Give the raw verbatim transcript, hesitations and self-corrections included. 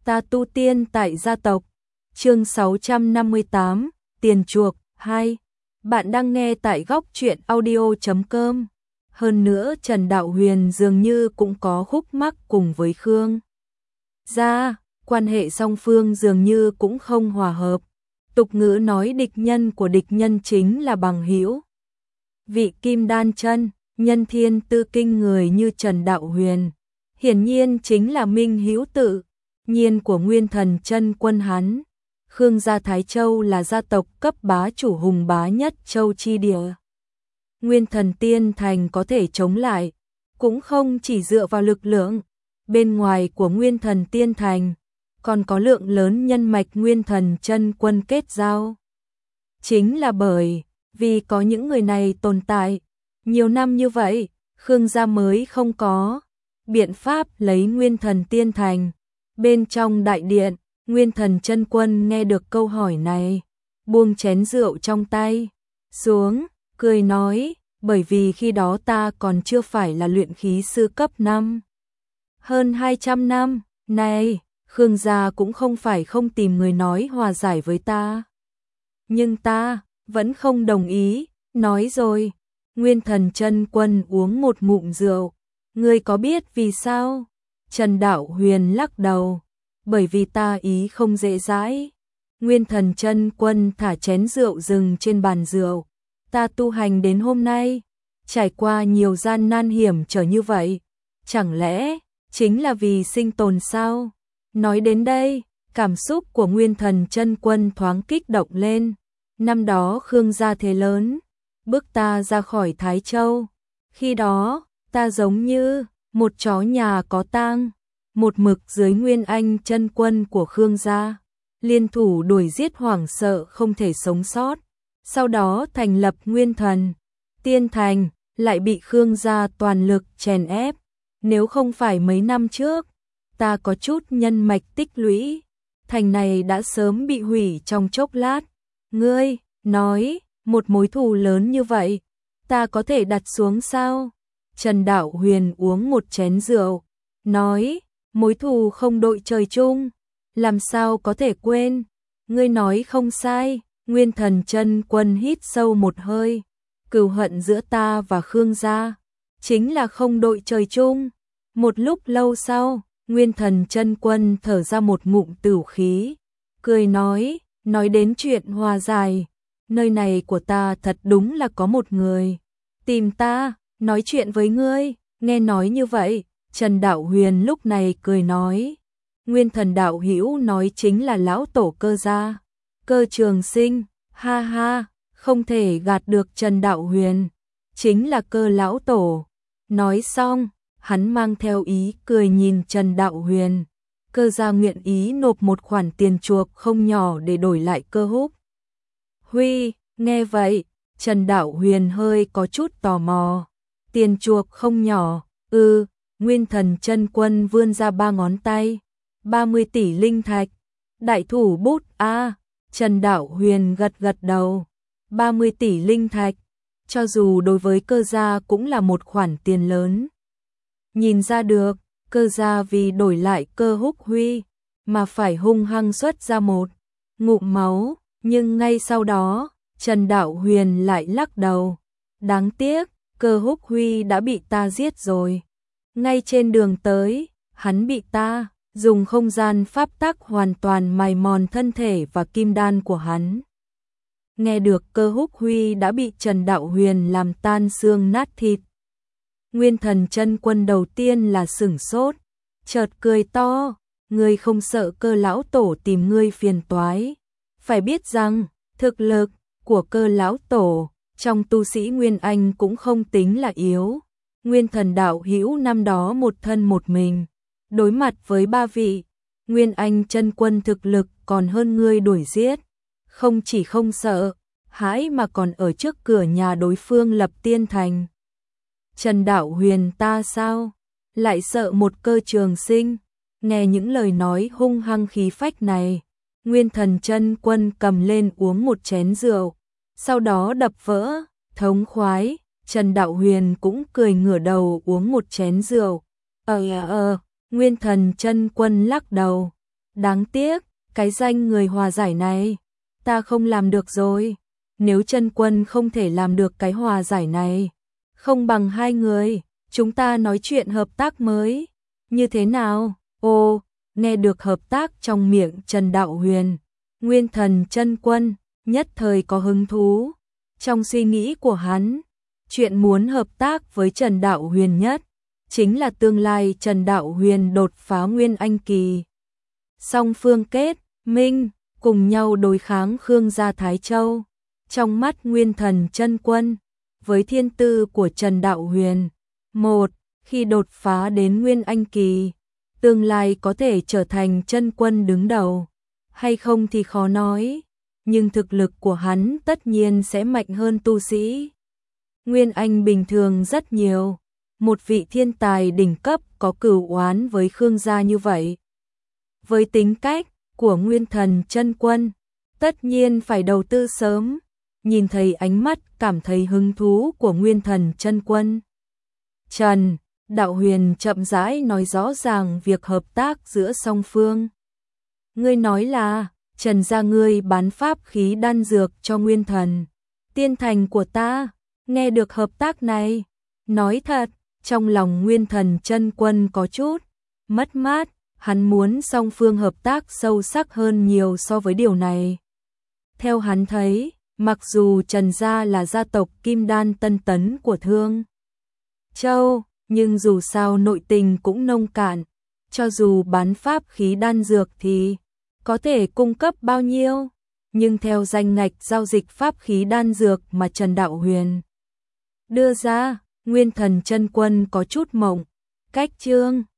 Ta tu tiên tại gia tộc. Chương sáu trăm năm mươi tám, tiền chuộc hai. Bạn đang nghe tại góc truyện audio chấm com. Hơn nữa Trần Đạo Huyền dường như cũng có khúc mắc cùng với Khương gia, quan hệ song phương dường như cũng không hòa hợp. Tục ngữ nói địch nhân của địch nhân chính là bằng hữu. Vị kim đan chân, nhân thiên tư kinh người như Trần Đạo Huyền, hiển nhiên chính là minh hữu tự nhiên của Nguyên Thần Chân Quân hắn. Khương gia Thái Châu là gia tộc cấp bá chủ hùng bá nhất châu chi địa. Nguyên Thần Tiên Thành có thể chống lại, cũng không chỉ dựa vào lực lượng bên ngoài của Nguyên Thần Tiên Thành, còn có lượng lớn nhân mạch Nguyên Thần Chân Quân kết giao. Chính là bởi vì có những người này tồn tại nhiều năm như vậy, Khương gia mới không có biện pháp lấy Nguyên Thần Tiên Thành. Bên trong đại điện, Nguyên Thần Chân Quân nghe được câu hỏi này, buông chén rượu trong tay xuống, cười nói, bởi vì khi đó ta còn chưa phải là luyện khí sư cấp năm. Hơn hai trăm năm, này, Khương gia cũng không phải không tìm người nói hòa giải với ta. Nhưng ta vẫn không đồng ý, nói rồi. Nguyên Thần Chân Quân uống một ngụm rượu. Ngươi có biết vì sao? Trần Đạo Huyền lắc đầu. Bởi vì ta ý không dễ dãi. Nguyên Thần Chân Quân thả chén rượu rừng trên bàn rượu. Ta tu hành đến hôm nay, trải qua nhiều gian nan hiểm trở như vậy. Chẳng lẽ chính là vì sinh tồn sao? Nói đến đây, cảm xúc của Nguyên Thần Chân Quân thoáng kích động lên. Năm đó Khương gia thế lớn, bước ta ra khỏi Thái Châu. Khi đó, ta giống như một chó nhà có tang, một mực dưới Nguyên Anh Chân Quân của Khương gia, liên thủ đuổi giết hoảng sợ không thể sống sót. Sau đó thành lập Nguyên Thần Tiên Thành, lại bị Khương gia toàn lực chèn ép. Nếu không phải mấy năm trước, ta có chút nhân mạch tích lũy, thành này đã sớm bị hủy trong chốc lát. Ngươi nói, một mối thù lớn như vậy, ta có thể đặt xuống sao? Trần Đạo Huyền uống một chén rượu, nói, mối thù không đội trời chung, làm sao có thể quên? Ngươi nói không sai. Nguyên Thần Chân Quân hít sâu một hơi, cừu hận giữa ta và Khương gia chính là không đội trời chung. Một lúc lâu sau, Nguyên Thần Chân Quân thở ra một ngụm tửu khí, cười nói, nói đến chuyện hòa giải, nơi này của ta thật đúng là có một người tìm ta nói chuyện với ngươi. Nghe nói như vậy, Trần Đạo Huyền lúc này cười nói, Nguyên Thần đạo hữu nói chính là lão tổ Cơ gia, Cơ Trường Sinh. Ha ha, không thể gạt được Trần Đạo Huyền, chính là Cơ lão tổ. Nói xong, hắn mang theo ý cười nhìn Trần Đạo Huyền. Cơ gia nguyện ý nộp một khoản tiền chuộc không nhỏ để đổi lại Cơ Húc Huy. Nghe vậy, Trần Đạo Huyền hơi có chút tò mò. Tiền chuộc không nhỏ? Ừ. Nguyên Thần Chân Quân vươn ra ba ngón tay. ba mươi tỷ linh thạch. Đại thủ bút a. À, Trần Đạo Huyền gật gật đầu. ba mươi tỷ linh thạch, cho dù đối với Cơ gia cũng là một khoản tiền lớn. Nhìn ra được, Cơ gia vì đổi lại Cơ Húc Huy mà phải hung hăng xuất ra một ngụm máu, nhưng ngay sau đó, Trần Đạo Huyền lại lắc đầu. Đáng tiếc, Cơ Húc Huy đã bị ta giết rồi. Ngay trên đường tới, hắn bị ta dùng không gian pháp tắc hoàn toàn mài mòn thân thể và kim đan của hắn. Nghe được Cơ Húc Huy đã bị Trần Đạo Huyền làm tan xương nát thịt, Nguyên Thần Chân Quân đầu tiên là sửng sốt, chợt cười to, ngươi không sợ Cơ lão tổ tìm ngươi phiền toái? Phải biết rằng, thực lực của Cơ lão tổ trong tu sĩ Nguyên Anh cũng không tính là yếu. Nguyên Thần đạo hữu năm đó một thân một mình, đối mặt với ba vị Nguyên Anh Chân Quân thực lực còn hơn ngươi đuổi giết, không chỉ không sợ hãi mà còn ở trước cửa nhà đối phương lập tiên thành. Trần Đạo Huyền ta sao lại sợ một Cơ Trường Sinh? Nghe những lời nói hung hăng khí phách này, Nguyên Thần Chân Quân cầm lên uống một chén rượu, sau đó đập vỡ, thống khoái. Trần Đạo Huyền cũng cười ngửa đầu uống một chén rượu. Ờ ờ, Nguyên Thần Chân Quân lắc đầu. Đáng tiếc, cái danh người hòa giải này, ta không làm được rồi. Nếu Chân Quân không thể làm được cái hòa giải này, không bằng hai người, chúng ta nói chuyện hợp tác mới. Như thế nào? Ô, nghe được hợp tác trong miệng Trần Đạo Huyền, Nguyên Thần Chân Quân nhất thời có hứng thú. Trong suy nghĩ của hắn, chuyện muốn hợp tác với Trần Đạo Huyền nhất chính là tương lai Trần Đạo Huyền đột phá Nguyên Anh kỳ. Song phương kết minh, cùng nhau đối kháng Khương gia Thái Châu. Trong mắt Nguyên Thần Chân Quân, với thiên tư của Trần Đạo Huyền, một, khi đột phá đến Nguyên Anh kỳ, tương lai có thể trở thành chân quân đứng đầu, hay không thì khó nói, nhưng thực lực của hắn tất nhiên sẽ mạnh hơn tu sĩ Nguyên Anh bình thường rất nhiều. Một vị thiên tài đỉnh cấp có cửu oán với Khương gia như vậy, với tính cách của Nguyên Thần Chân Quân, tất nhiên phải đầu tư sớm. Nhìn thấy ánh mắt cảm thấy hứng thú của Nguyên Thần Chân Quân, Trần Đạo Huyền chậm rãi nói rõ ràng việc hợp tác giữa song phương. Ngươi nói là, Trần gia ngươi bán pháp khí đan dược cho Nguyên Thần Tiên Thành của ta. Nghe được hợp tác này, nói thật, trong lòng Nguyên Thần Chân Quân có chút mất mát, hắn muốn song phương hợp tác sâu sắc hơn nhiều so với điều này. Theo hắn thấy, mặc dù Trần gia là gia tộc Kim Đan Tân Tấn của Thương Châu, nhưng dù sao nội tình cũng nông cạn, cho dù bán pháp khí đan dược thì có thể cung cấp bao nhiêu, nhưng theo danh ngạch giao dịch pháp khí đan dược mà Trần Đạo Huyền đưa ra, Nguyên Thần Chân Quân có chút mộng. Cách chương